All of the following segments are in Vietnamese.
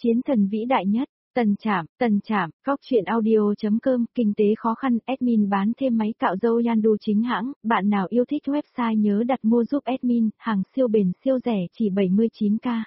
Chiến thần vĩ đại nhất, Tần Trạm, góc truyện audio.com, kinh tế khó khăn, admin bán thêm máy cạo râu Yandu chính hãng, bạn nào yêu thích website nhớ đặt mua giúp admin, hàng siêu bền siêu rẻ chỉ 79k.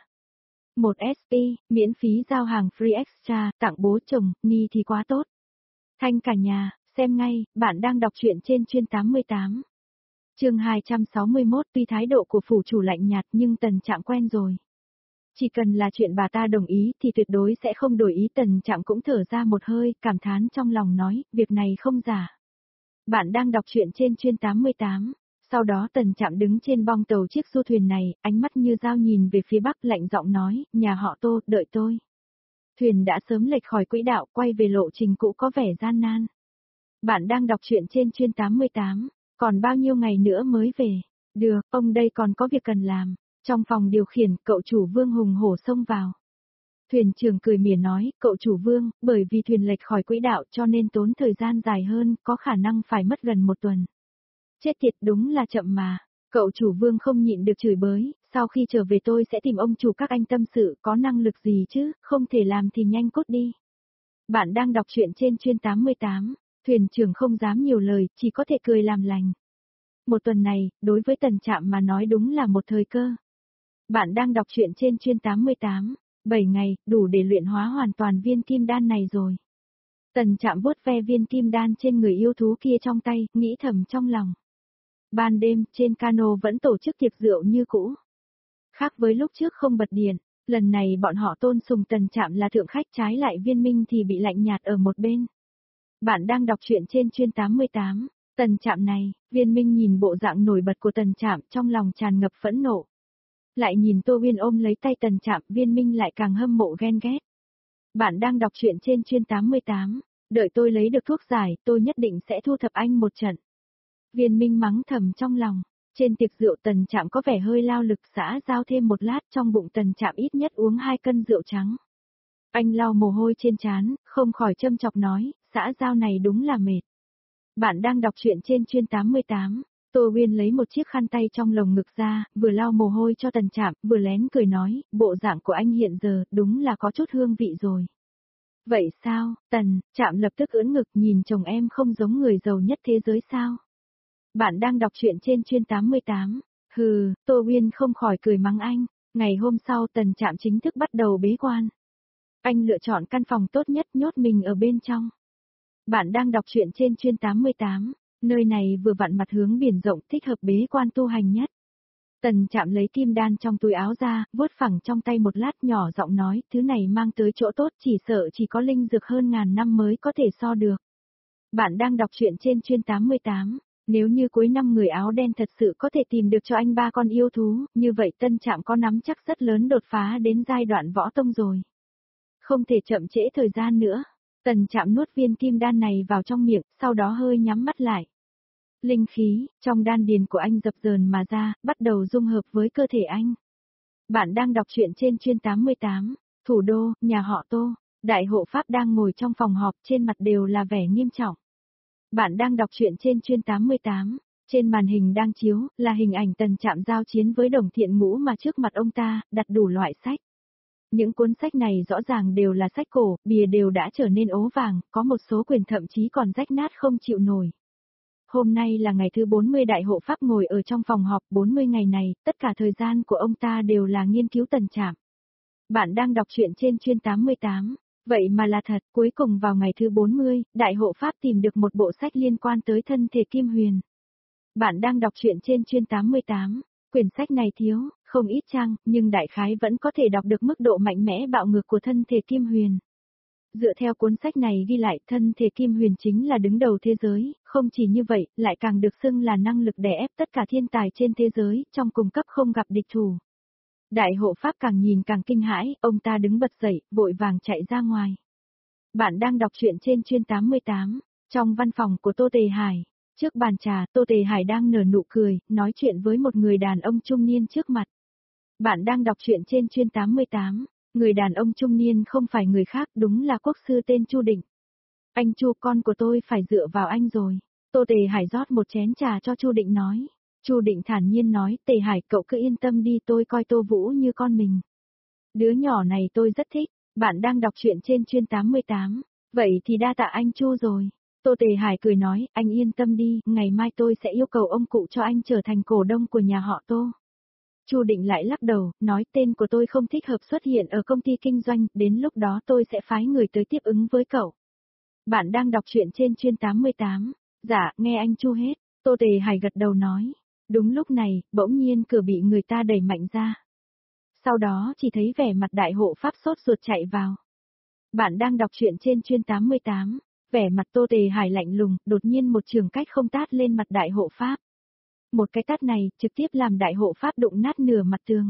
1 SP, miễn phí giao hàng free extra, tặng bố chồng, ni thì quá tốt. Thanh cả nhà, xem ngay, bạn đang đọc truyện trên chuyên 88. Chương 261, tuy thái độ của phủ chủ lạnh nhạt nhưng Tần Trạm quen rồi. Chỉ cần là chuyện bà ta đồng ý thì tuyệt đối sẽ không đổi ý. Tần Trạm cũng thở ra một hơi, cảm thán trong lòng nói, việc này không giả. Bạn đang đọc truyện trên chuyên 88. Sau đó Tần Trạm đứng trên bong tàu chiếc du thuyền này, ánh mắt như dao nhìn về phía bắc, lạnh giọng nói, nhà họ Tô, đợi tôi. Thuyền đã sớm lệch khỏi quỹ đạo, quay về lộ trình cũ có vẻ gian nan. Bạn đang đọc truyện trên chuyên 88, còn bao nhiêu ngày nữa mới về? Được, ông đây còn có việc cần làm. Trong phòng điều khiển, cậu chủ Vương hùng hổ xông vào. Thuyền trưởng cười mỉa nói, cậu chủ Vương, bởi vì thuyền lệch khỏi quỹ đạo cho nên tốn thời gian dài hơn, có khả năng phải mất gần 1 tuần. Chết tiệt, đúng là chậm mà. Cậu chủ Vương không nhịn được chửi bới, sau khi trở về tôi sẽ tìm ông chủ các anh tâm sự, có năng lực gì chứ, không thể làm thì nhanh cút đi. Bạn đang đọc truyện trên chuyên 88, thuyền trưởng không dám nhiều lời, chỉ có thể cười làm lành. 1 tuần này, đối với Tần Trạm mà nói đúng là một thời cơ. Bạn đang đọc truyện trên chuyên 88, 7 ngày, đủ để luyện hóa hoàn toàn viên kim đan này rồi. Tần Trạm vuốt ve viên kim đan trên người yêu thú kia trong tay, nghĩ thầm trong lòng. Ban đêm, trên cano vẫn tổ chức tiệc rượu như cũ. Khác với lúc trước không bật điện, lần này bọn họ tôn sùng Tần Trạm là thượng khách, trái lại Viên Minh thì bị lạnh nhạt ở một bên. Bạn đang đọc truyện trên chuyên 88, Tần Trạm này, Viên Minh nhìn bộ dạng nổi bật của Tần Trạm trong lòng tràn ngập phẫn nộ. Lại nhìn Tô Uyên ôm lấy tay Tần Trạm, Viên Minh lại càng hâm mộ ghen ghét. Bạn đang đọc truyện trên chuyên 88, đợi tôi lấy được thuốc giải, tôi nhất định sẽ thu thập anh một trận. Viên Minh mắng thầm trong lòng, trên tiệc rượu Tần Trạm có vẻ hơi lao lực, xã giao thêm một lát trong bụng Tần Trạm ít nhất uống 2 cân rượu trắng. Anh lau mồ hôi trên trán, không khỏi châm chọc nói, xã giao này đúng là mệt. Bạn đang đọc truyện trên chuyên 88. Tô Uyên lấy một chiếc khăn tay trong lồng ngực ra, vừa lau mồ hôi cho Tần Trạm, vừa lén cười nói, bộ dạng của anh hiện giờ, đúng là có chút hương vị rồi. Vậy sao, Tần Trạm lập tức ưỡn ngực, nhìn chồng em không giống người giàu nhất thế giới sao? Bạn đang đọc truyện trên chuyên 88. Hừ, Tô Uyên không khỏi cười mắng anh. Ngày hôm sau Tần Trạm chính thức bắt đầu bế quan. Anh lựa chọn căn phòng tốt nhất, nhốt mình ở bên trong. Bạn đang đọc truyện trên chuyên 88. Nơi này vừa vặn mặt hướng biển rộng, thích hợp bế quan tu hành nhất. Tần Trạm lấy kim đan trong túi áo ra, vuốt phẳng trong tay một lát, nhỏ giọng nói, thứ này mang tới chỗ tốt chỉ sợ chỉ có linh dược hơn ngàn năm mới có thể so được. Bạn đang đọc truyện trên chuyên 88. Nếu như cuối năm người áo đen thật sự có thể tìm được cho anh 3 con yêu thú, như vậy Tân Trạm có nắm chắc rất lớn đột phá đến giai đoạn võ tông rồi. Không thể chậm trễ thời gian nữa. Tần Trạm nuốt viên kim đan này vào trong miệng, sau đó hơi nhắm mắt lại. Linh khí trong đan điền của anh dập dờn mà ra, bắt đầu dung hợp với cơ thể anh. Bạn đang đọc truyện trên chuyên 88, thủ đô, nhà họ Tô. Đại hộ pháp đang ngồi trong phòng họp, trên mặt đều là vẻ nghiêm trọng. Bạn đang đọc truyện trên chuyên 88, trên màn hình đang chiếu, là hình ảnh Tần Trạm giao chiến với Đồng Thiện Ngũ mà trước mặt ông ta, đặt đủ loại sách. Những cuốn sách này rõ ràng đều là sách cổ, bìa đều đã trở nên ố vàng, có một số quyển thậm chí còn rách nát không chịu nổi. Hôm nay là ngày thứ 40 đại hộ pháp ngồi ở trong phòng họp, 40 ngày này, tất cả thời gian của ông ta đều là nghiên cứu Tần Trạm. Bạn đang đọc truyện trên chuyên 88. Vậy mà là thật, cuối cùng vào ngày thứ 40, đại hộ pháp tìm được một bộ sách liên quan tới thân thể Kim Huyền. Bạn đang đọc truyện trên chuyên 88, quyển sách này thiếu, không ít trang, nhưng đại khái vẫn có thể đọc được mức độ mạnh mẽ bạo ngược của thân thể Kim Huyền. Dựa theo cuốn sách này ghi lại, thân thể Kim Huyền chính là đứng đầu thế giới, không chỉ như vậy, lại càng được xưng là năng lực đè ép tất cả thiên tài trên thế giới, trong cùng cấp không gặp địch thủ. Đại hộ pháp càng nhìn càng kinh hãi, ông ta đứng bật dậy, vội vàng chạy ra ngoài. Bạn đang đọc truyện trên chuyên 88, trong văn phòng của Tô Tề Hải. Trước bàn trà, Tô Tề Hải đang nở nụ cười, nói chuyện với một người đàn ông trung niên trước mặt. Bạn đang đọc truyện trên chuyên 88, người đàn ông trung niên không phải người khác, đúng là quốc sư tên Chu Định. Anh Chu, con của tôi phải dựa vào anh rồi. Tô Tề Hải rót một chén trà cho Chu Định nói. Chu Định thản nhiên nói, Tề Hải cậu cứ yên tâm đi, tôi coi Tô Vũ như con mình. Đứa nhỏ này tôi rất thích. Bạn đang đọc truyện trên chuyên 88. Vậy thì đa tạ anh Chu rồi. Tô Tề Hải cười nói, anh yên tâm đi, ngày mai tôi sẽ yêu cầu ông cụ cho anh trở thành cổ đông của nhà họ Tô. Chu Định lại lắc đầu, nói tên của tôi không thích hợp xuất hiện ở công ty kinh doanh, đến lúc đó tôi sẽ phái người tới tiếp ứng với cậu. Bạn đang đọc truyện trên chuyên 88. Dạ, nghe anh Chu hết. Tô Tề Hải gật đầu nói. Đúng lúc này, bỗng nhiên cửa bị người ta đẩy mạnh ra. Sau đó chỉ thấy vẻ mặt đại hộ pháp sốt ruột chạy vào. Bạn đang đọc truyện trên chuyên 88. Vẻ mặt Tô Tề Hải lạnh lùng, đột nhiên một trường cách không tát lên mặt đại hộ pháp. Một cái tát này, trực tiếp làm đại hộ pháp đụng nát nửa mặt tường.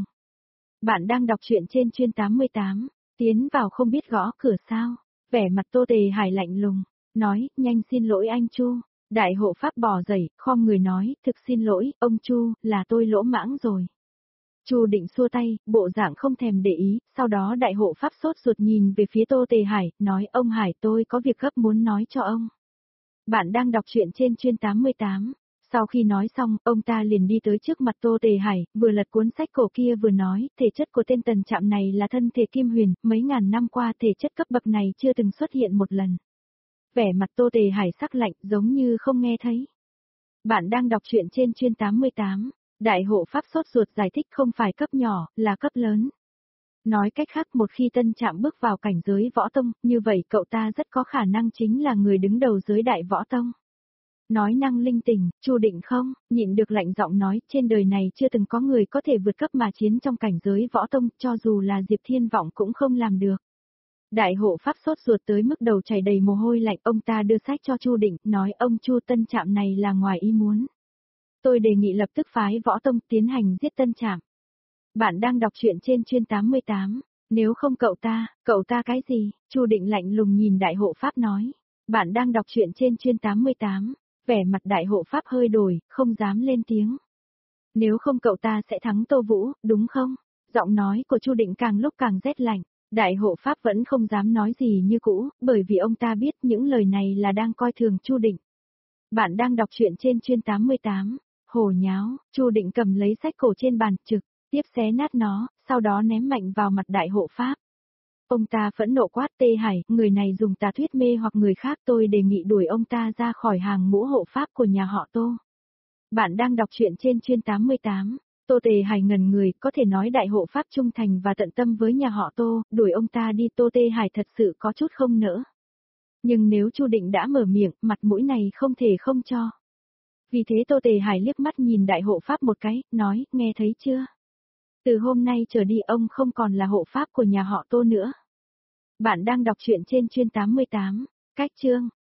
Bạn đang đọc truyện trên chuyên 88. Tiến vào không biết gõ cửa sao. Vẻ mặt Tô Tề Hải lạnh lùng. Nói, nhanh xin lỗi anh Chu. Đại hộ pháp bò dậy, khom người nói, thực xin lỗi, ông Chu, là tôi lỗ mãng rồi. Chu Định xua tay, bộ dạng không thèm để ý, sau đó đại hộ pháp sốt ruột nhìn về phía Tô Tề Hải, nói ông Hải tôi có việc gấp muốn nói cho ông. Bạn đang đọc truyện trên chuyên 88. Sau khi nói xong, ông ta liền đi tới trước mặt Tô Tề Hải, vừa lật cuốn sách cổ kia vừa nói, thể chất của tên Tần Trạm này là thân thể kim huyền, mấy ngàn năm qua thể chất cấp bậc này chưa từng xuất hiện một lần. Vẻ mặt Tô Tề Hải sắc lạnh giống như không nghe thấy. Bạn đang đọc truyện trên chuyên 88. Đại hộ pháp sốt ruột giải thích không phải cấp nhỏ, là cấp lớn. Nói cách khác một khi Tân Trạm bước vào cảnh giới võ tông, như vậy cậu ta rất có khả năng chính là người đứng đầu giới đại võ tông. Nói năng linh tinh, Chu Định không, nhịn được lạnh giọng nói, trên đời này chưa từng có người có thể vượt cấp mà chiến trong cảnh giới võ tông, cho dù là Diệp Thiên Vọng cũng không làm được. Đại hộ pháp sốt ruột tới mức đầu chảy đầy mồ hôi lạnh, ông ta đưa sách cho Chu Định, nói ông Chu Tân Trạm này là ngoài ý muốn. Tôi đề nghị lập tức phái võ tông tiến hành giết Tân Trạm. Bạn đang đọc truyện trên chuyên 88. Nếu không cậu ta cái gì? Chu Định lạnh lùng nhìn đại hộ pháp nói. Bạn đang đọc truyện trên chuyên 88. Vẻ mặt đại hộ pháp hơi đổi, không dám lên tiếng. Nếu không cậu ta sẽ thắng Tô Vũ, đúng không? Giọng nói của Chu Định càng lúc càng rét lạnh. Đại hộ pháp vẫn không dám nói gì như cũ, bởi vì ông ta biết những lời này là đang coi thường Chu Định. Bạn đang đọc truyện trên chuyên 88. Hồ nháo, Chu Định cầm lấy sách cổ trên bàn, trực tiếp xé nát nó, sau đó ném mạnh vào mặt đại hộ pháp. Ông ta phẫn nộ quát Tê Hải, người này dùng tà thuyết mê hoặc người khác, tôi đề nghị đuổi ông ta ra khỏi hàng ngũ hộ pháp của nhà họ Tô. Bạn đang đọc truyện trên chuyên 88. Tô Tề Hải ngẩn người, có thể nói đại hộ pháp trung thành và tận tâm với nhà họ Tô, đuổi ông ta đi, Tô Tề Hải thật sự có chút không nỡ. Nhưng nếu Chu Định đã mở miệng, mặt mũi này không thể không cho. Vì thế Tô Tề Hải liếc mắt nhìn đại hộ pháp một cái, nói, nghe thấy chưa? Từ hôm nay trở đi ông không còn là hộ pháp của nhà họ Tô nữa. Bạn đang đọc truyện trên chuyên 88. Cách chương.